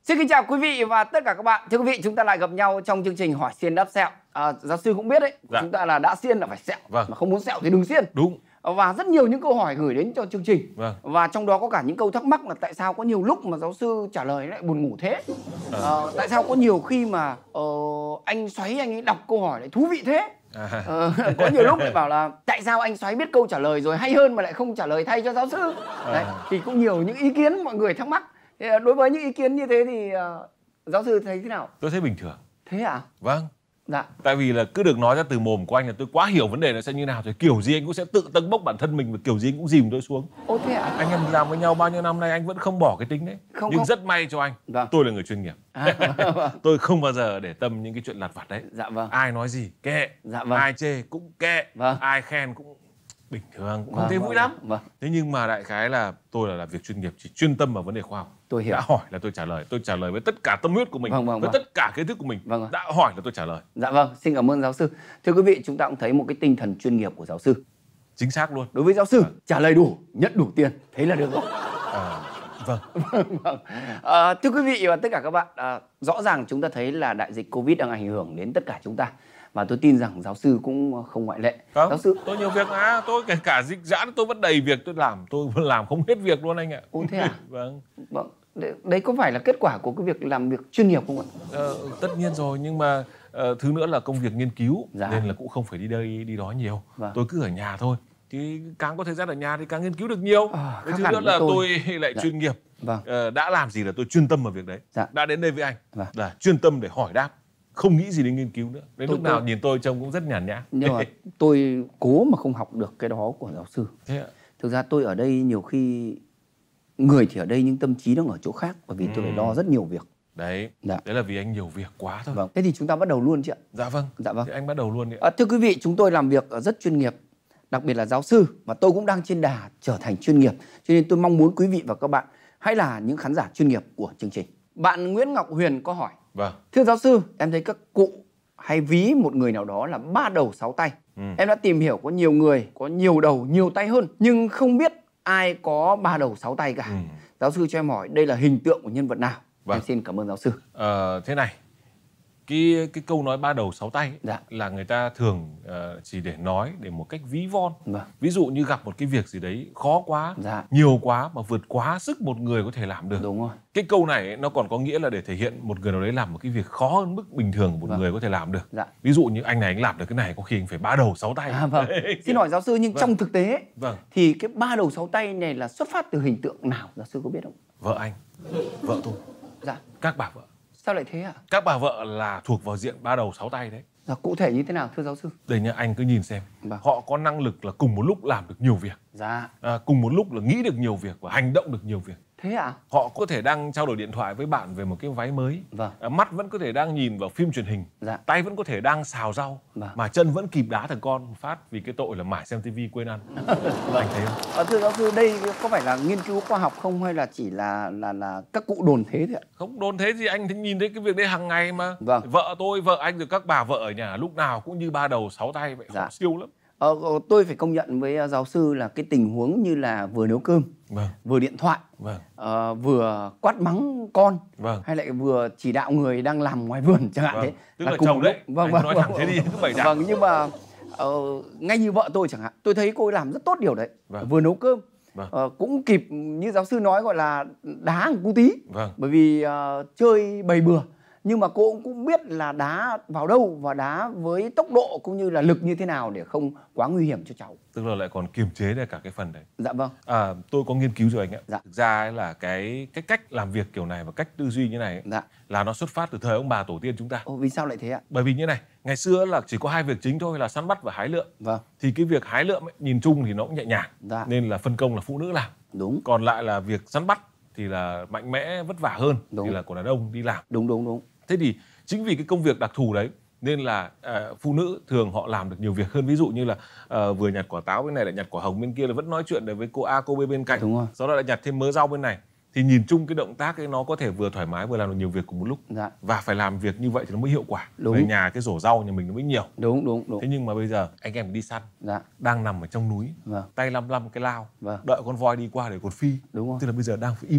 Xin kính chào quý vị và tất cả các bạn. Thưa quý vị, chúng ta lại gặp nhau trong chương trình Hỏi Xiên Đáp Sẹo. Giáo sư cũng biết đấy, chúng ta là đã xiên là phải sẹo, mà không muốn sẹo thì đừng xiên. Đúng. Và rất nhiều những câu hỏi gửi đến cho chương trình. Và trong đó có cả những câu thắc mắc là tại sao có nhiều lúc mà giáo sư trả lời lại buồn ngủ thế. Tại sao có nhiều khi mà anh Xoáy anh ấy đọc câu hỏi lại thú vị thế. Có nhiều lúc lại bảo là tại sao anh Xoáy biết câu trả lời rồi hay hơn mà lại không trả lời thay cho giáo sư. Đấy, thì cũng nhiều những ý kiến mọi người thắc mắc. Đối với những ý kiến như thế thì giáo sư thấy thế nào? Tôi thấy bình thường. Thế à? Vâng. Dạ. Tại vì là cứ được nói ra từ mồm của anh là tôi quá hiểu vấn đề nó sẽ như nào, thì kiểu gì anh cũng sẽ tự tâng bốc bản thân mình và kiểu gì anh cũng dìm tôi xuống. Ô thế à? Anh em làm với nhau bao nhiêu năm nay anh vẫn không bỏ cái tính đấy. Nhưng rất may cho anh, tôi là người chuyên nghiệp. Tôi không bao giờ để tâm những cái chuyện lặt vặt đấy. Dạ vâng. Ai nói gì kệ, ai chê cũng kệ, ai khen cũng bình thường, cũng không thấy vui lắm. Thế nhưng mà đại khái là tôi là làm việc chuyên nghiệp, chỉ chuyên tâm vào vấn đề khoa học. Tôi hiểu. Đã hỏi là tôi trả lời với tất cả tâm huyết của mình, với tất cả kiến thức của mình. Đã hỏi là tôi trả lời. Dạ vâng, xin cảm ơn giáo sư. Thưa quý vị, chúng ta cũng thấy một cái tinh thần chuyên nghiệp của giáo sư. Chính xác luôn. Đối với giáo sư, trả lời đủ, nhận đủ tiền, thế là được rồi. Vâng. Thưa quý vị và tất cả các bạn, rõ ràng chúng ta thấy là đại dịch Covid đang ảnh hưởng đến tất cả chúng ta. Và tôi tin rằng giáo sư cũng không ngoại lệ. Giáo sư, tôi nhiều việc mà, tôi kể cả dịch giãn tôi vẫn đầy việc tôi làm không hết việc luôn anh ạ. Ồ thế à? Vâng. Đấy có phải là kết quả của cái việc làm việc chuyên nghiệp không ạ? Tất nhiên rồi, nhưng mà thứ nữa là công việc nghiên cứu, nên là cũng không phải đi đây đi đó nhiều. Tôi cứ ở nhà thôi. Thì càng có thời gian ở nhà thì càng nghiên cứu được nhiều. Thứ nữa là tôi lại chuyên nghiệp. Đã làm gì là tôi chuyên tâm vào việc đấy. Đã đến đây với anh là chuyên tâm để hỏi đáp, không nghĩ gì đến nghiên cứu nữa. Đến lúc nào nhìn tôi trông cũng rất nhàn nhã. Nhưng mà tôi cố mà không học được cái đó của giáo sư. Thế ạ? Thực ra tôi ở đây nhiều khi người thì ở đây nhưng tâm trí đang ở chỗ khác, bởi vì tôi phải lo rất nhiều việc. Đấy, đấy là vì anh nhiều việc quá thôi. Thế thì chúng ta bắt đầu luôn chị ạ. Dạ vâng. Thì anh bắt đầu luôn đi. Thưa quý vị, chúng tôi làm việc rất chuyên nghiệp, đặc biệt là giáo sư, và tôi cũng đang trên đà trở thành chuyên nghiệp. Cho nên tôi mong muốn quý vị và các bạn hãy là những khán giả chuyên nghiệp của chương trình. Bạn Nguyễn Ngọc Huyền có hỏi: thưa giáo sư, em thấy các cụ hay ví một người nào đó là 3 đầu 6 tay. Em đã tìm hiểu có nhiều người có nhiều đầu nhiều tay hơn, nhưng không biết ai có 3 đầu 6 tay cả. Giáo sư cho em hỏi đây là hình tượng của nhân vật nào? Em xin cảm ơn giáo sư. Thế này, cái câu nói 3 đầu 6 tay ấy, là người ta thường chỉ để nói để một cách ví von. Ví dụ như gặp một cái việc gì đấy khó quá, nhiều quá mà vượt quá sức một người có thể làm được. Đúng rồi. Cái câu này ấy, nó còn có nghĩa là để thể hiện một người nào đấy làm một cái việc khó hơn mức bình thường của một người có thể làm được. Ví dụ như anh này anh làm được cái này có khi anh phải 3 đầu 6 tay. Xin hỏi giáo sư, nhưng trong thực tế thì cái 3 đầu 6 tay này là xuất phát từ hình tượng nào, giáo sư có biết không? Vợ anh, vợ tôi, các bà vợ. Sao lại thế ạ? Các bà vợ là thuộc vào diện 3 đầu 6 tay đấy. Cụ thể như thế nào thưa giáo sư? Đây nha, anh cứ nhìn xem. Họ có năng lực là cùng một lúc làm được nhiều việc. Cùng một lúc là nghĩ được nhiều việc và hành động được nhiều việc. Thế ạ? Họ có thể đang trao đổi điện thoại với bạn về một cái váy mới. Mắt vẫn có thể đang nhìn vào phim truyền hình. Tay vẫn có thể đang xào rau. Mà chân vẫn kịp đá thằng con một phát vì cái tội là mải xem tivi quên ăn. Anh thấy không? Thưa giáo sư, đây có phải là nghiên cứu khoa học không, hay là chỉ là các cụ đồn thế thôi ạ? Không đồn thế gì, anh nhìn thấy cái việc đấy hàng ngày mà. Vợ tôi, vợ anh rồi các bà vợ ở nhà lúc nào cũng như 3 đầu 6 tay vậy. Họ siêu lắm. Tôi phải công nhận với giáo sư là cái tình huống như là vừa nấu cơm, vừa điện thoại, vừa quát mắng con, hay lại vừa chỉ đạo người đang làm ngoài vườn chẳng hạn. Thế tức là chồng đấy. Nói thẳng thế đi, cứ bày đặt. Nhưng mà ngay như vợ tôi chẳng hạn, tôi thấy cô ấy làm rất tốt điều đấy. Vừa nấu cơm, cũng kịp như giáo sư nói, gọi là đá một cú tí, bởi vì chơi bầy bừa. Nhưng mà cô cũng biết là đá vào đâu và đá với tốc độ cũng như là lực như thế nào để không quá nguy hiểm cho cháu. Tức là lại còn kiềm chế được cả cái phần đấy. Dạ vâng. Tôi có nghiên cứu rồi anh ạ. Thực ra ấy là cái cách làm việc kiểu này và cách tư duy như này ấy, là nó xuất phát từ thời ông bà tổ tiên chúng ta. Vì sao lại thế ạ? Bởi vì như này, ngày xưa là chỉ có 2 việc chính thôi là săn bắt và hái lượm. Thì cái việc hái lượm ấy, nhìn chung thì nó cũng nhẹ nhàng, nên là phân công là phụ nữ làm. Đúng. Còn lại là việc săn bắt thì là mạnh mẽ vất vả hơn, thì là của đàn ông đi làm. Đúng. Thế thì chính vì cái công việc đặc thù đấy nên là phụ nữ thường họ làm được nhiều việc hơn. Ví dụ như là vừa nhặt quả táo bên này lại nhặt quả hồng bên kia, là vẫn nói chuyện với cô A cô B bên cạnh. Sau đó lại nhặt thêm mớ rau bên này. Thì nhìn chung cái động tác ấy nó có thể vừa thoải mái vừa làm được nhiều việc cùng một lúc. Và phải làm việc như vậy thì nó mới hiệu quả. Về nhà cái rổ rau nhà mình nó mới nhiều. Đúng. Thế nhưng mà bây giờ anh em đi săn, đang nằm ở trong núi, tay lăm lăm cái lao, đợi con voi đi qua để cột phi. Tức là bây giờ đang phải im lặng,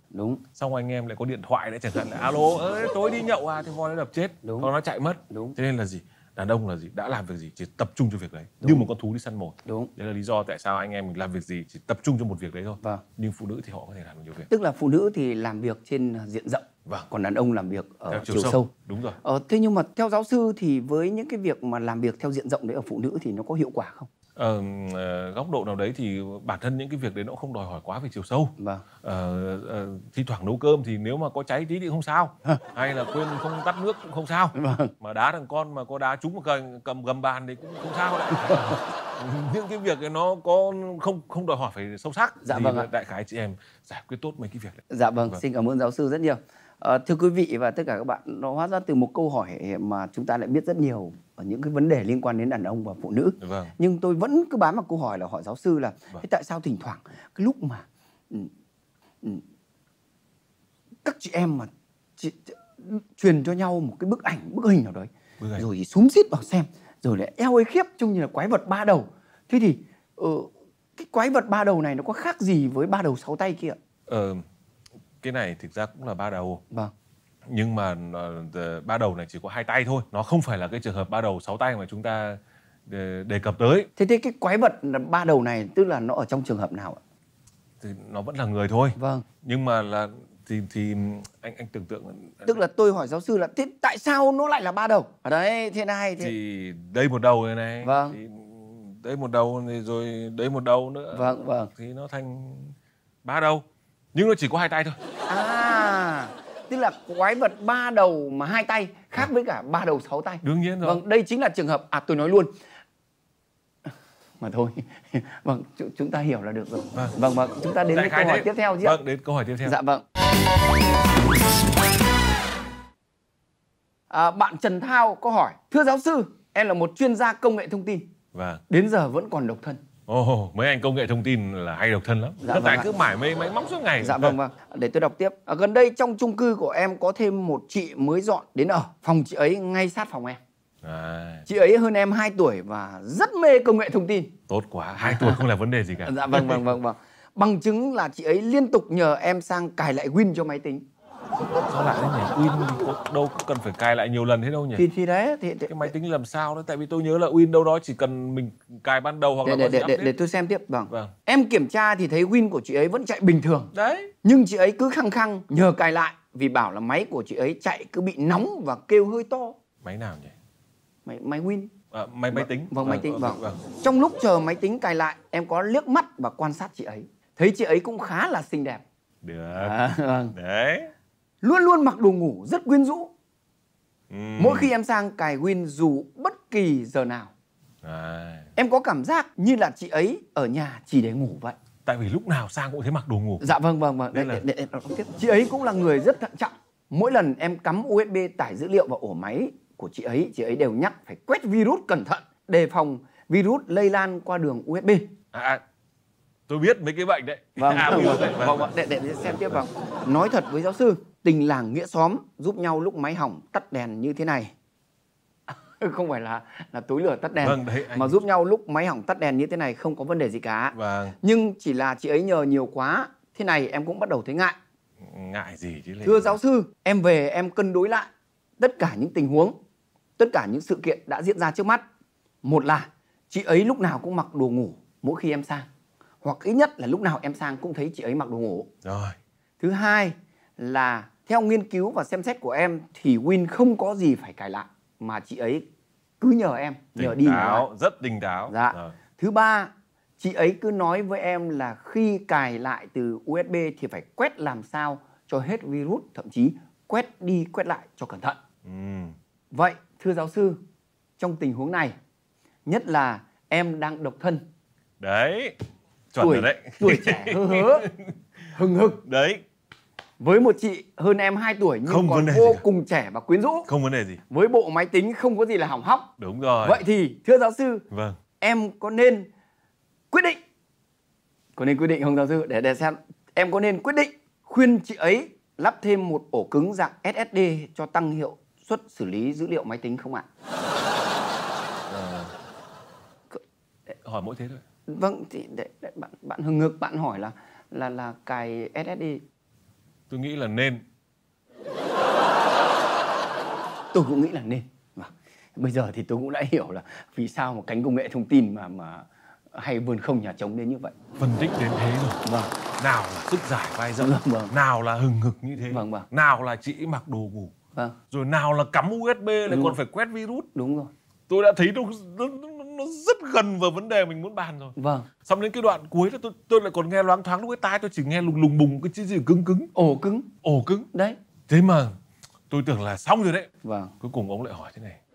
Đúng. Xong anh em lại có điện thoại đấy, chẳng hạn là alo tối đi nhậu à, thì voi nó đập chết. Đúng. Nó chạy mất. Đúng. Thế nên là gì, đàn ông là gì, đã làm việc gì chỉ tập trung cho việc đấy. Đúng. Như một con thú đi săn mồi. Đúng. Đấy là lý do tại sao anh em mình làm việc gì chỉ tập trung cho một việc đấy thôi. Vâng. Nhưng phụ nữ thì họ có thể làm được nhiều việc. Tức là phụ nữ thì làm việc trên diện rộng. Vâng. Còn đàn ông làm việc ở chiều sâu. Đúng rồi. Thế nhưng mà theo giáo sư thì với những cái việc mà làm việc theo diện rộng đấy ở phụ nữ thì nó có hiệu quả không? Góc độ nào đấy thì bản thân những cái việc đấy nó không đòi hỏi quá về chiều sâu. Vâng. Thi thoảng nấu cơm thì nếu mà có cháy tí thì không sao, hay là quên không tắt nước cũng không sao. Vâng. Mà đá thằng con mà có đá trúng một cầm gầm bàn thì cũng không sao đấy. Những cái việc ấy nó có không đòi hỏi phải sâu sắc. Dạ thì vâng ạ. Đại khái chị em giải quyết tốt mấy cái việc đấy. Dạ vâng, xin cảm ơn giáo sư rất nhiều. Thưa quý vị và tất cả các bạn, nó hóa ra từ một câu hỏi mà chúng ta lại biết rất nhiều ở những cái vấn đề liên quan đến đàn ông và phụ nữ. Vâng. Nhưng tôi vẫn cứ bám vào câu hỏi là hỏi giáo sư là thế tại sao thỉnh thoảng cái lúc mà các chị em mà truyền cho nhau một cái bức hình nào đấy, rồi xúm xít vào xem, rồi lại eo ơi khiếp trông như là quái vật ba đầu. Thế thì cái quái vật ba đầu này nó có khác gì với ba đầu sáu tay kia ạ? Cái này thực ra cũng là ba đầu. Vâng. Nhưng mà ba đầu này chỉ có 2 tay thôi. Nó không phải là cái trường hợp ba đầu 6 tay mà chúng ta đề cập tới. Thế cái quái vật ba đầu này tức là nó ở trong trường hợp nào ạ? Thì nó vẫn là người thôi. Vâng. Nhưng mà là thì anh tưởng tượng. Tức là tôi hỏi giáo sư là thế tại sao nó lại là ba đầu? Ở đấy, thế này thì đây một đầu này. Vâng. Thì đây một đầu này, rồi đây một đầu nữa. Vâng, vâng. Thì nó thành ba đầu. Nhưng nó chỉ có 2 tay thôi. Tức là quái vật ba đầu mà 2 tay khác với cả ba đầu 6 tay. Đương nhiên rồi. Vâng, đây chính là trường hợp tôi nói luôn. Mà thôi. Vâng, chúng ta hiểu là được rồi. Vâng, chúng ta đến với câu hỏi tiếp theo chứ. Vâng, đến câu hỏi tiếp theo. Dạ vâng. Bạn Trần Thao có hỏi: thưa giáo sư, em là một chuyên gia công nghệ thông tin. Vâng. Đến giờ vẫn còn độc thân. Mấy anh công nghệ thông tin là hay độc thân lắm. Dạ Tại cứ mải máy móc suốt ngày. Dạ vâng. Để tôi đọc tiếp. Gần đây trong chung cư của em có thêm một chị mới dọn đến ở. Phòng chị ấy ngay sát phòng em. Chị ấy hơn em 2 tuổi và rất mê công nghệ thông tin. Tốt quá, 2 tuổi không là vấn đề gì cả. Dạ vâng. Bằng chứng là chị ấy liên tục nhờ em sang cài lại Win cho máy tính. Sao lại thế nhỉ? Win đâu có cần phải cài lại nhiều lần thế đâu nhỉ? Thì đấy thì cái máy tính làm sao đó, tại vì tôi nhớ là Win đâu đó chỉ cần mình cài ban đầu hoặc là để tôi xem tiếp. Vâng. Em kiểm tra thì thấy Win của chị ấy vẫn chạy bình thường. Đấy. Nhưng chị ấy cứ khăng khăng nhờ cài lại vì bảo là máy của chị ấy chạy cứ bị nóng và kêu hơi to. Máy nào nhỉ? Máy Win. Máy tính. Vâng, máy tính. Vâng. Trong lúc chờ máy tính cài lại, em có liếc mắt và quan sát chị ấy. Thấy chị ấy cũng khá là xinh đẹp. Được. Vâng. Đấy. Luôn luôn mặc đồ ngủ rất quyến rũ. Mỗi khi em sang cài Win dù bất kỳ giờ nào, em có cảm giác như là chị ấy ở nhà chỉ để ngủ vậy. Tại vì lúc nào sang cũng thấy mặc đồ ngủ. Dạ vâng. Để tiếp. Chị ấy cũng là người rất thận trọng. Mỗi lần em cắm USB tải dữ liệu vào ổ máy của chị ấy đều nhắc phải quét virus cẩn thận, đề phòng virus lây lan qua đường USB. Tôi biết mấy cái bệnh đấy. Vâng, để xem tiếp. Vâng. Nói thật với giáo sư, tình làng nghĩa xóm giúp nhau lúc máy hỏng tắt đèn như thế này. Không phải là tối lửa tắt đèn. Vâng, đấy, mà giúp nhau lúc máy hỏng tắt đèn như thế này không có vấn đề gì cả. Vâng. Nhưng chỉ là chị ấy nhờ nhiều quá, thế này em cũng bắt đầu thấy ngại. Ngại gì chứ? Thưa giáo sư, em về em cân đối lại tất cả những tình huống, tất cả những sự kiện đã diễn ra trước mắt. Một là chị ấy lúc nào cũng mặc đồ ngủ mỗi khi em sang, hoặc ít nhất là lúc nào em sang cũng thấy chị ấy mặc đồ ngủ. Rồi. Thứ hai là theo nghiên cứu và xem xét của em thì Win không có gì phải cài lại, mà chị ấy cứ nhờ em, nhờ đi nhờ lại. Rất tỉnh táo. Dạ. Rồi. Thứ ba, chị ấy cứ nói với em là khi cài lại từ USB thì phải quét làm sao cho hết virus, thậm chí quét đi quét lại cho cẩn thận. Vậy thưa giáo sư, trong tình huống này, nhất là em đang độc thân. Đấy, chuẩn rồi đấy. Tuổi trẻ hớ hừng hực. Đấy. Với một chị hơn em 2 tuổi nhưng không còn vô cùng trẻ và quyến rũ. Không vấn đề gì. Với bộ máy tính không có gì là hỏng hóc. Đúng rồi. Vậy thì thưa giáo sư, vâng, em có nên quyết định không giáo sư, để xem em có nên quyết định khuyên chị ấy lắp thêm một ổ cứng dạng SSD cho tăng hiệu suất xử lý dữ liệu máy tính không ạ? Hỏi mỗi thế thôi. Vâng, thì bạn hừng hực bạn hỏi là cài SSD. Tôi nghĩ là nên. Tôi cũng nghĩ là nên. Bây giờ thì tôi cũng đã hiểu là vì sao mà cánh công nghệ thông tin mà hay vườn không nhà trống đến như vậy. Phân tích đến thế rồi. Vâng. Nào là sức giải vai rộng, vâng. Nào là hừng hực như thế, vâng. Nào là chị mặc đồ ngủ, rồi nào là cắm USB lại còn phải quét virus. Đúng rồi. Tôi đã thấy nó rất gần vào vấn đề mình muốn bàn rồi. Vâng. Xong đến cái đoạn cuối là tôi lại còn nghe loáng thoáng, lúc cái tai tôi chỉ nghe lùng bùng cái gì cứng. Ổ cứng. Đấy. Thế mà tôi tưởng là xong rồi đấy. Vâng. Cuối cùng ông lại hỏi thế này.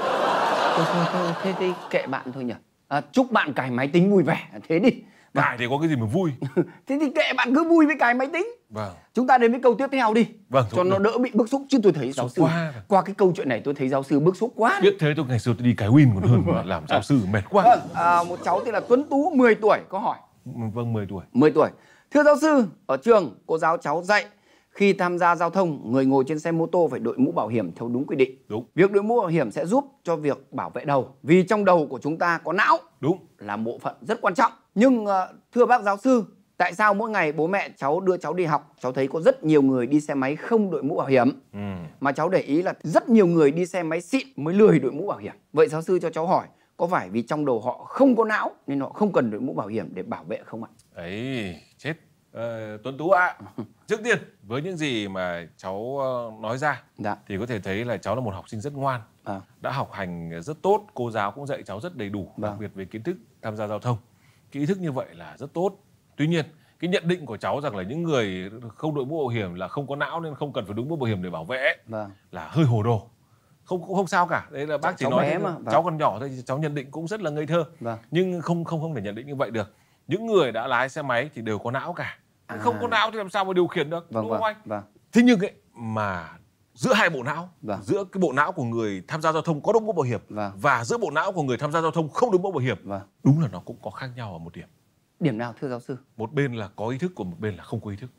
Thôi, thế kệ bạn thôi nhỉ. Chúc bạn cài máy tính vui vẻ, thế đi. Cài thì có cái gì mà vui. Thế thì kệ bạn cứ vui với cài máy tính. Vâng. Chúng ta đến với câu tiếp theo đi. Vâng. Cho nó đỡ bị bức xúc, chứ tôi thấy giáo sư qua cái câu chuyện này tôi thấy giáo sư bức xúc quá. Biết thế tôi ngày xưa tôi đi cái Win còn hơn mà làm giáo sư mệt quá. Vâng, một cháu tên là Tuấn Tú, 10 tuổi, có hỏi. Vâng, 10 tuổi. 10 tuổi. Thưa giáo sư, ở trường cô giáo cháu dạy khi tham gia giao thông, người ngồi trên xe mô tô phải đội mũ bảo hiểm theo đúng quy định. Đúng. Việc đội mũ bảo hiểm sẽ giúp cho việc bảo vệ đầu, vì trong đầu của chúng ta có não. Đúng. Là bộ phận rất quan trọng. Nhưng thưa bác giáo sư, tại sao mỗi ngày bố mẹ cháu đưa cháu đi học, cháu thấy có rất nhiều người đi xe máy không đội mũ bảo hiểm. Mà cháu để ý là rất nhiều người đi xe máy xịn mới lười đội mũ bảo hiểm. Vậy giáo sư cho cháu hỏi, có phải vì trong đầu họ không có não nên họ không cần đội mũ bảo hiểm để bảo vệ không ạ? Ấy, chết. Tuấn Tú ạ. Trước tiên, với những gì mà cháu nói ra thì có thể thấy là cháu là một học sinh rất ngoan, đã học hành rất tốt, cô giáo cũng dạy cháu rất đầy đủ, đặc biệt về kiến thức tham gia giao thông. Cái ý thức như vậy là rất tốt. Tuy nhiên, cái nhận định của cháu rằng là những người không đội mũ bảo hiểm là không có não nên không cần phải đội mũ bảo hiểm để bảo vệ là hơi hồ đồ. Không sao cả. Đấy là bác chỉ nói thế mà. Cháu còn nhỏ thôi, cháu nhận định cũng rất là ngây thơ. Nhưng không thể nhận định như vậy được. Những người đã lái xe máy thì đều có não cả. Không có não thì làm sao mà điều khiển được, đúng không anh? Thế nhưng ấy, mà giữa hai bộ não, giữa cái bộ não của người tham gia giao thông có đội mũ bảo hiểm và giữa bộ não của người tham gia giao thông không đội mũ bảo hiểm, đúng là nó cũng có khác nhau ở một điểm. Điểm nào thưa giáo sư? Một bên là có ý thức, còn một bên là không có ý thức.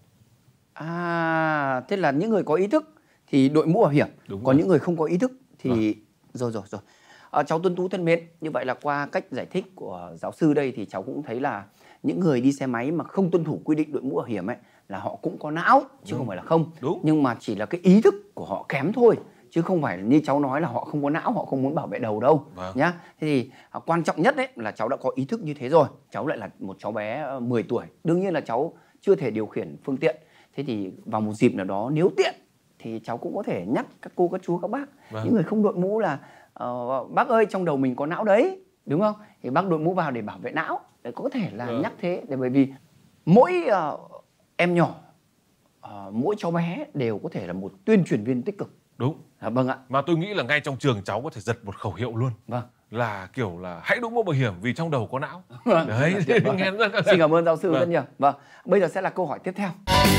Thế là những người có ý thức thì đội mũ bảo hiểm, còn những người không có ý thức thì rồi. Cháu Tuấn Tú thân mến, như vậy là qua cách giải thích của giáo sư đây thì cháu cũng thấy là những người đi xe máy mà không tuân thủ quy định đội mũ bảo hiểm ấy là họ cũng có não chứ không phải là không. Nhưng mà chỉ là cái ý thức của họ kém thôi, chứ không phải như cháu nói là họ không có não, họ không muốn bảo vệ đầu đâu nhá. Thế thì quan trọng nhất đấy là cháu đã có ý thức như thế rồi. Cháu lại là một cháu bé 10 tuổi, đương nhiên là cháu chưa thể điều khiển phương tiện. Thế thì vào một dịp nào đó nếu tiện thì cháu cũng có thể nhắc các cô, các chú, các bác, những người không đội mũ là bác ơi, trong đầu mình có não đấy, đúng không? Thì bác đội mũ vào để bảo vệ não. Để có thể là nhắc thế, để bởi vì mỗi em nhỏ, mỗi cháu bé đều có thể là một tuyên truyền viên tích cực. Đúng. Vâng ạ. Mà tôi nghĩ là ngay trong trường cháu có thể giật một khẩu hiệu luôn. Là kiểu là hãy đội mũ bảo hiểm vì trong đầu có não. Đấy, nghe rất là... Xin cảm ơn giáo sư rất nhiều. Bây giờ sẽ là câu hỏi tiếp theo.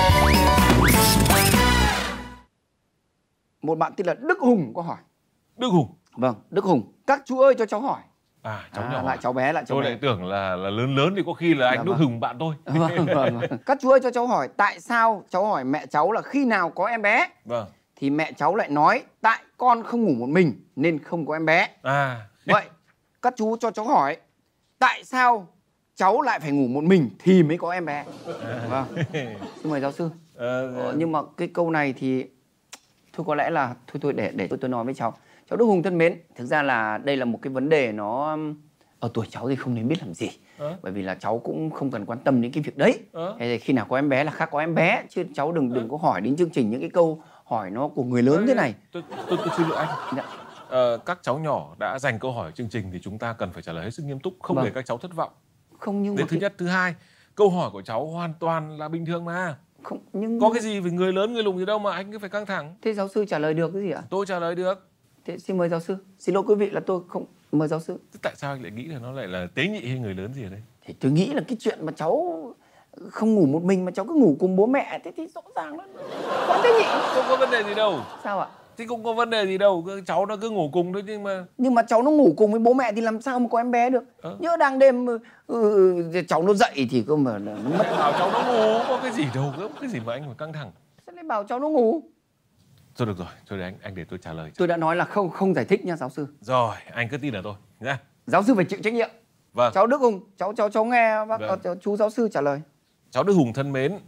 Một bạn tên là Đức Hùng có hỏi. Đức Hùng. Vâng, Đức Hùng. Các chú ơi cho cháu hỏi. Cháu nhỏ. Lại cháu bé, lại cháu bé. Tôi lại tưởng là lớn thì có khi là anh Đức Hùng bạn tôi. Vâng. Các chú ơi cho cháu hỏi, tại sao cháu hỏi mẹ cháu là khi nào có em bé thì mẹ cháu lại nói tại con không ngủ một mình nên không có em bé. Vậy các chú cho cháu hỏi, tại sao cháu lại phải ngủ một mình thì mới có em bé? Xin mời giáo sư. Nhưng mà cái câu này thì thôi có lẽ là thôi để tôi nói với cháu. Cháu Đức Hùng thân mến, thực ra là đây là một cái vấn đề nó ở tuổi cháu thì không nên biết làm gì. Bởi vì là cháu cũng không cần quan tâm đến cái việc đấy. Thế thì khi nào có em bé là khác có em bé, chứ cháu đừng có hỏi đến chương trình những cái câu hỏi nó của người lớn thế này. Tôi xin lỗi anh. Các cháu nhỏ đã dành câu hỏi chương trình thì chúng ta cần phải trả lời hết sức nghiêm túc, không để các cháu thất vọng. Nhưng thứ nhất, thứ hai, câu hỏi của cháu hoàn toàn là bình thường mà. Có cái gì về người lớn người lùn gì đâu mà anh cứ phải căng thẳng. Thế giáo sư trả lời được cái gì ạ? Tôi trả lời được. Thế xin mời giáo sư. Xin lỗi quý vị là tôi không mời giáo sư. Thế tại sao anh lại nghĩ là nó lại là tế nhị hay người lớn gì ở đây? Thì tôi nghĩ là cái chuyện mà cháu không ngủ một mình mà cháu cứ ngủ cùng bố mẹ thế thì rõ ràng nó quá tế nhị. Không có vấn đề gì đâu. Sao ạ? Thì không có vấn đề gì đâu, cháu nó cứ ngủ cùng thôi nhưng mà cháu nó ngủ cùng với bố mẹ thì làm sao mà có em bé được? Nhớ đang đêm cháu nó dậy thì cơ mà nó mất. Bảo cháu nó ngủ có cái gì đâu, cái gì mà anh phải căng thẳng. Sao lại bảo cháu nó ngủ? Thôi được rồi, thôi anh để tôi trả lời. Tôi đã nói là không giải thích nha giáo sư. Rồi, anh cứ tin là tôi nhá. Giáo sư phải chịu trách nhiệm. Cháu Đức Hùng, cháu nghe bác chú giáo sư trả lời. Cháu Đức Hùng thân mến,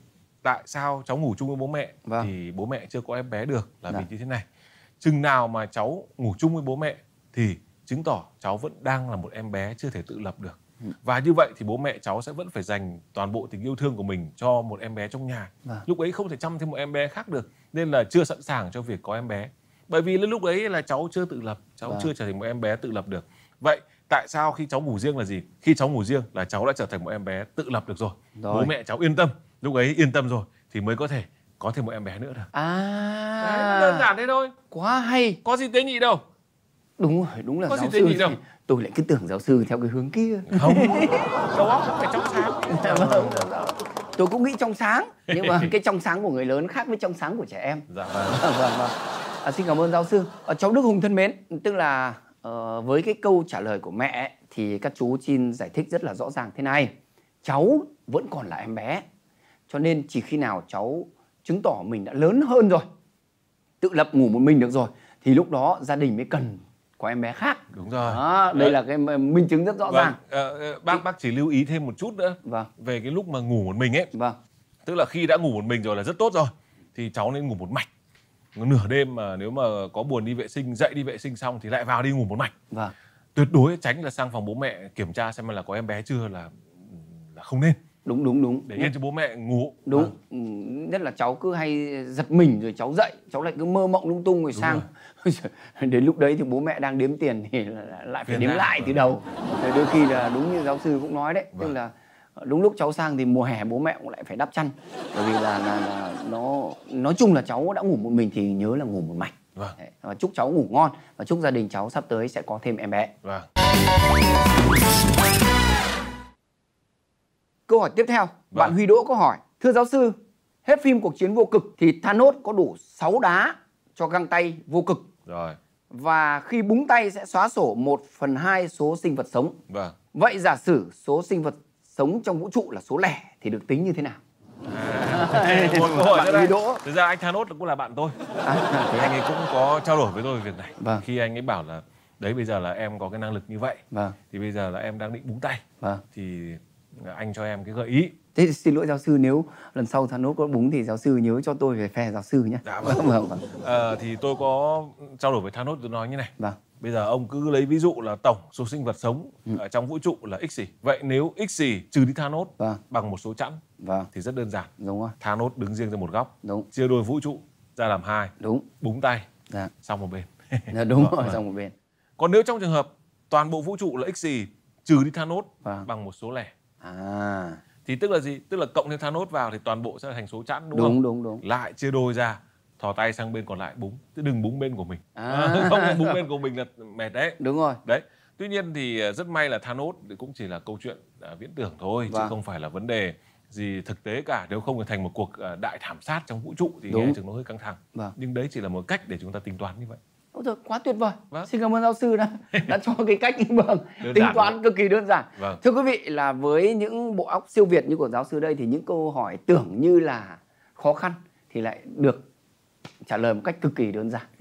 tại sao cháu ngủ chung với bố mẹ thì bố mẹ chưa có em bé được là vì như thế này. Chừng nào mà cháu ngủ chung với bố mẹ thì chứng tỏ cháu vẫn đang là một em bé chưa thể tự lập được. Và như vậy thì bố mẹ cháu sẽ vẫn phải dành toàn bộ tình yêu thương của mình cho một em bé trong nhà. Lúc ấy không thể chăm thêm một em bé khác được, nên là chưa sẵn sàng cho việc có em bé. Bởi vì lúc ấy là cháu chưa tự lập, cháu chưa trở thành một em bé tự lập được. Vậy tại sao khi cháu ngủ riêng là gì? Khi cháu ngủ riêng là cháu đã trở thành một em bé tự lập được rồi. Bố mẹ cháu yên tâm, lúc ấy yên tâm rồi thì mới có thể có thêm một em bé nữa được. Đấy, đơn giản thế thôi. Quá hay. Có gì tế nhị đâu. Đúng rồi, đúng là có giáo gì sư nhị đâu. Tôi lại cứ tưởng giáo sư theo cái hướng kia. Không, đầu óc phải trong sáng. Tôi cũng nghĩ trong sáng, nhưng mà cái trong sáng của người lớn khác với trong sáng của trẻ em. Dạ vâng. Xin cảm ơn giáo sư. Cháu Đức Hùng thân mến, tức là với cái câu trả lời của mẹ thì các chú xin giải thích rất là rõ ràng thế này. Cháu vẫn còn là em bé, cho nên chỉ khi nào cháu chứng tỏ mình đã lớn hơn rồi, tự lập ngủ một mình được rồi, thì lúc đó gia đình mới cần có em bé khác. Đúng rồi. Đây là cái minh chứng rất rõ ràng. Bác chỉ lưu ý thêm một chút nữa về cái lúc mà ngủ một mình ấy. Tức là khi đã ngủ một mình rồi là rất tốt rồi, thì cháu nên ngủ một mạch. Nửa đêm mà nếu mà có buồn đi vệ sinh, dậy đi vệ sinh xong thì lại vào đi ngủ một mạch. Tuyệt đối tránh là sang phòng bố mẹ kiểm tra xem là có em bé chưa là không nên. Đúng. Để yên cho bố mẹ ngủ. Đúng. Nhất là cháu cứ hay giật mình rồi cháu dậy, cháu lại cứ mơ mộng lung tung rồi sang. Đến lúc đấy thì bố mẹ đang đếm tiền thì lại phải đếm lại từ đầu. Đôi khi là đúng như giáo sư cũng nói đấy, tức là đúng lúc cháu sang thì mùa hè bố mẹ cũng lại phải đắp chăn. Bởi vì là nó nói chung là cháu đã ngủ một mình thì nhớ là ngủ một mạch. Và chúc cháu ngủ ngon và chúc gia đình cháu sắp tới sẽ có thêm em bé. Câu hỏi tiếp theo, bạn Huy Đỗ có hỏi: thưa giáo sư, hết phim Cuộc chiến vô cực thì Thanos có đủ 6 đá cho găng tay vô cực. Và khi búng tay sẽ xóa sổ 1/2 số sinh vật sống. Vậy giả sử số sinh vật sống trong vũ trụ là số lẻ thì được tính như thế nào? Một câu hỏi Huy Đỗ. Thực ra anh Thanos cũng là bạn tôi. Anh ấy cũng có trao đổi với tôi về việc này. Khi anh ấy bảo là đấy bây giờ là em có cái năng lực như vậy, thì bây giờ là em đang định búng tay, thì anh cho em cái gợi ý. Thế xin lỗi giáo sư, nếu lần sau Thanos có búng thì giáo sư nhớ cho tôi về phe giáo sư nhé. Thì tôi có trao đổi với Thanos, tôi nói như này. Bây giờ ông cứ lấy ví dụ là tổng số sinh vật sống ở trong vũ trụ là x gì. Vậy nếu x gì trừ đi Thanos bằng một số chẵn thì rất đơn giản. Thanos đứng riêng ra một góc, chia đôi vũ trụ ra làm 2, búng tay, xong một bên. Đúng rồi, xong một bên. Còn nếu trong trường hợp toàn bộ vũ trụ là x gì trừ đi Thanos bằng một số lẻ, thì tức là gì? Tức là cộng thêm Thanos vào thì toàn bộ sẽ thành số chẵn, đúng không? Đúng. Lại chia đôi ra, thò tay sang bên còn lại búng. Chứ đừng búng bên của mình. Không búng bên của mình là mệt đấy. Đúng rồi. Đấy. Tuy nhiên thì rất may là Thanos cũng chỉ là câu chuyện viễn tưởng thôi, chứ không phải là vấn đề gì thực tế cả. Nếu không thì thành một cuộc đại thảm sát trong vũ trụ thì nghe chừng nó hơi căng thẳng. Nhưng đấy chỉ là một cách để chúng ta tính toán như vậy. Rồi, quá tuyệt vời. Xin cảm ơn giáo sư đã cho cái cách tính toán cực kỳ đơn giản. Thưa quý vị, là với những bộ óc siêu việt như của giáo sư đây thì những câu hỏi tưởng như là khó khăn thì lại được trả lời một cách cực kỳ đơn giản.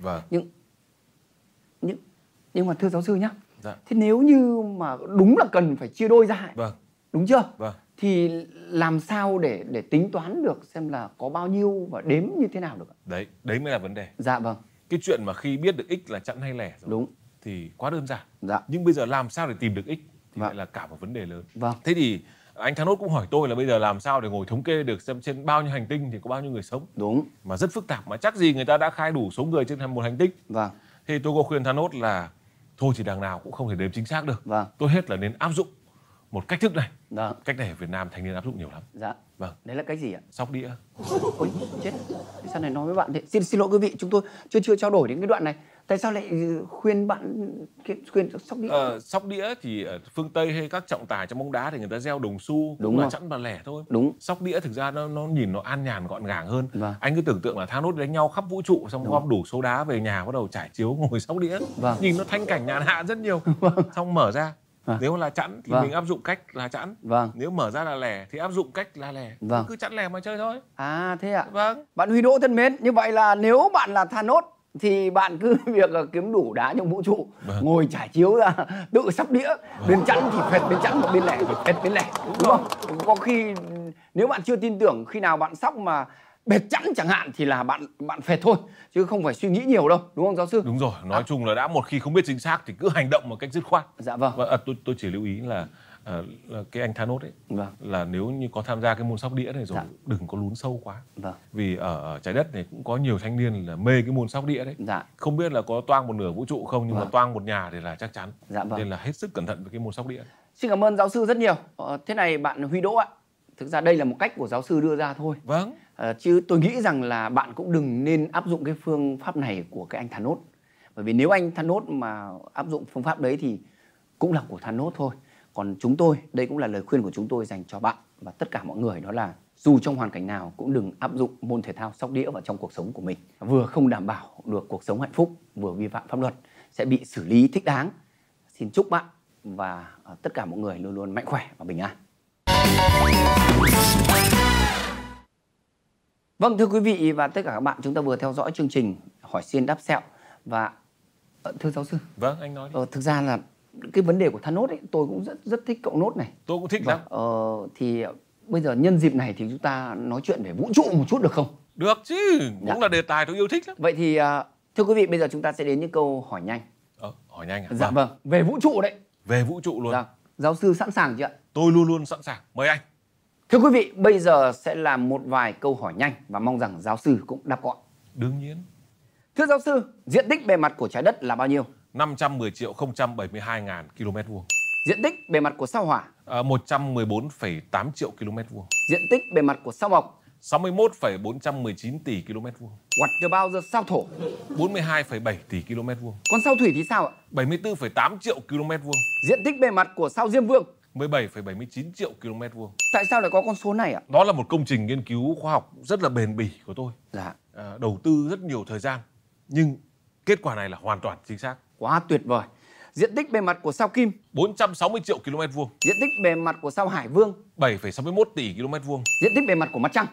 Nhưng mà thưa giáo sư nhé, thế nếu như mà đúng là cần phải chia đôi ra, đúng chưa? Thì làm sao để tính toán được xem là có bao nhiêu và đếm như thế nào được? Đấy mới là vấn đề. Cái chuyện mà khi biết được x là chẵn hay lẻ rồi thì quá đơn giản. Nhưng bây giờ làm sao để tìm được x thì lại là cả một vấn đề lớn. Thế thì anh Thanos cũng hỏi tôi là bây giờ làm sao để ngồi thống kê được xem trên bao nhiêu hành tinh thì có bao nhiêu người sống. Mà rất phức tạp, mà chắc gì người ta đã khai đủ số người trên một hành tinh. Thì tôi có khuyên Thanos là thôi thì đằng nào cũng không thể đếm chính xác được. Tốt hết là nên áp dụng một cách thức này. Cách này ở Việt Nam thành niên áp dụng nhiều lắm. Đấy là cách gì ạ? Sóc đĩa. Ôi chết, sao này nói với bạn thế? Xin lỗi quý vị, chúng tôi chưa trao đổi đến cái đoạn này. Tại sao lại khuyên bạn khuyên sóc đĩa? Sóc đĩa thì ở phương Tây hay các trọng tài trong bóng đá thì người ta gieo đồng xu, cũng là chẵn và lẻ thôi. Sóc đĩa thực ra nó nhìn nó an nhàn gọn gàng hơn. Anh cứ tưởng tượng là Thanos đánh nhau khắp vũ trụ xong gom đủ số đá về nhà bắt đầu trải chiếu ngồi sóc đĩa. Nhìn nó thanh cảnh nhàn hạ rất nhiều. Xong mở ra. Nếu là chẵn thì mình áp dụng cách là chẵn. Nếu mở ra là lẻ thì áp dụng cách là lẻ. Cứ chẵn lẻ mà chơi thôi. Thế ạ. Bạn Huy Đỗ thân mến, như vậy là nếu bạn là Thanos thì bạn cứ việc kiếm đủ đá trong vũ trụ, ngồi trải chiếu ra, tự sắp đĩa, bên chẵn thì phệt bên chẵn, một bên lẻ thì phệt bên lẻ, đúng không? Có khi nếu bạn chưa tin tưởng, khi nào bạn sóc mà bệt chẵn chẳng hạn thì là bạn phệt thôi, chứ không phải suy nghĩ nhiều đâu, đúng không giáo sư? Đúng rồi, nói chung là đã một khi không biết chính xác thì cứ hành động một cách dứt khoát. Dạ vâng. Và tôi chỉ lưu ý là cái anh Thanos ấy, là nếu như có tham gia cái môn sóc đĩa này rồi, đừng có lún sâu quá. Vì ở trái đất này cũng có nhiều thanh niên là mê cái môn sóc đĩa đấy. Không biết là có toang một nửa vũ trụ không, nhưng mà toang một nhà thì là chắc chắn. Nên là hết sức cẩn thận với cái môn sóc đĩa. Xin cảm ơn giáo sư rất nhiều. Thế này bạn Huy Đỗ ạ, thực ra đây là một cách của giáo sư đưa ra thôi. Vâng. Chứ tôi nghĩ rằng là bạn cũng đừng nên áp dụng cái phương pháp này của cái anh Thanos. Bởi vì nếu anh Thanos mà áp dụng phương pháp đấy thì cũng là của Thanos thôi. Còn chúng tôi, đây cũng là lời khuyên của chúng tôi dành cho bạn và tất cả mọi người, đó là dù trong hoàn cảnh nào cũng đừng áp dụng môn thể thao sóc đĩa vào trong cuộc sống của mình. Vừa không đảm bảo được cuộc sống hạnh phúc, vừa vi phạm pháp luật, sẽ bị xử lý thích đáng. Xin chúc bạn và tất cả mọi người luôn luôn mạnh khỏe và bình an. Vâng, thưa quý vị và tất cả các bạn, chúng ta vừa theo dõi chương trình Hỏi Xiên Đáp Sẹo. Và thưa giáo sư. Vâng, anh nói đi. Thực ra là cái vấn đề của Thanos ấy, tôi cũng rất thích cậu Nốt này. Tôi cũng thích lắm. Thì bây giờ nhân dịp này thì chúng ta nói chuyện về vũ trụ một chút được không? Được chứ, cũng là đề tài tôi yêu thích lắm. Vậy thì thưa quý vị, bây giờ chúng ta sẽ đến những câu hỏi nhanh. Hỏi nhanh à? Dạ vâng, về vũ trụ đấy. Về vũ trụ luôn. Giáo sư sẵn sàng chưa ạ? Tôi luôn luôn sẵn sàng, mời anh. Thưa quý vị, bây giờ sẽ là một vài câu hỏi nhanh và mong rằng giáo sư cũng đáp gọn. Đương nhiên. Thưa giáo sư, diện tích bề mặt của trái đất là bao nhiêu? 510.072.000 km². Diện tích bề mặt của sao Hỏa? 114,8 triệu km². Diện tích bề mặt của sao Mộc? 61,419 tỷ km². What about sao Thổ? 42,7 tỷ km². Còn sao Thủy thì sao ạ? 74,8 triệu km². Diện tích bề mặt của sao Diêm Vương? 17,79 triệu km². Tại sao lại có con số này ạ? Đó là một công trình nghiên cứu khoa học rất là bền bỉ của tôi. Đầu tư rất nhiều thời gian, nhưng kết quả này là hoàn toàn chính xác. Quá tuyệt vời. Diện tích bề mặt của sao Kim? 460 triệu km². Diện tích bề mặt của sao Hải Vương? 7,61 tỷ km². Diện tích bề mặt của mặt trăng?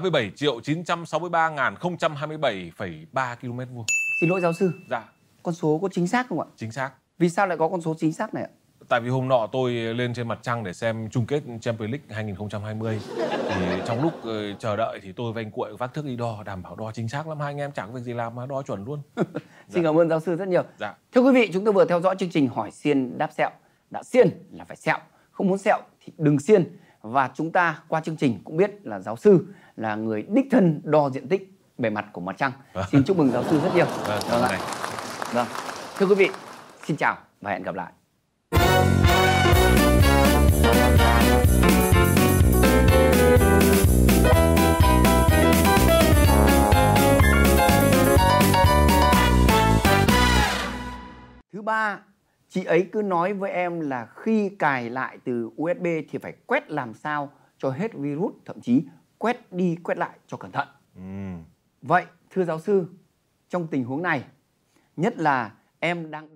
37.963.027,3 km². Xin lỗi giáo sư. Dạ. Con số có chính xác không ạ? Chính xác. Vì sao lại có con số chính xác này ạ? Tại vì hôm nọ tôi lên trên mặt trăng để xem chung kết Champions League 2020. Thì trong lúc chờ đợi thì tôi và anh Cuội vác thước đi đo, đảm bảo đo chính xác lắm. Hai anh em chẳng có việc gì làm mà đo chuẩn luôn. Xin cảm ơn giáo sư rất nhiều. Dạ. Thưa quý vị, chúng tôi vừa theo dõi chương trình Hỏi Xiên Đáp Sẹo. Đã xiên là phải sẹo, không muốn sẹo thì đừng xiên. Và chúng ta qua chương trình cũng biết là giáo sư là người đích thân đo diện tích bề mặt của mặt trăng. Xin chúc mừng giáo sư rất nhiều. Vâng. Thưa quý vị, xin chào và hẹn gặp lại. Thứ ba, chị ấy cứ nói với em là khi cài lại từ USB thì phải quét làm sao cho hết virus, thậm chí quét đi quét lại cho cẩn thận. Vậy thưa giáo sư, trong tình huống này, nhất là em đang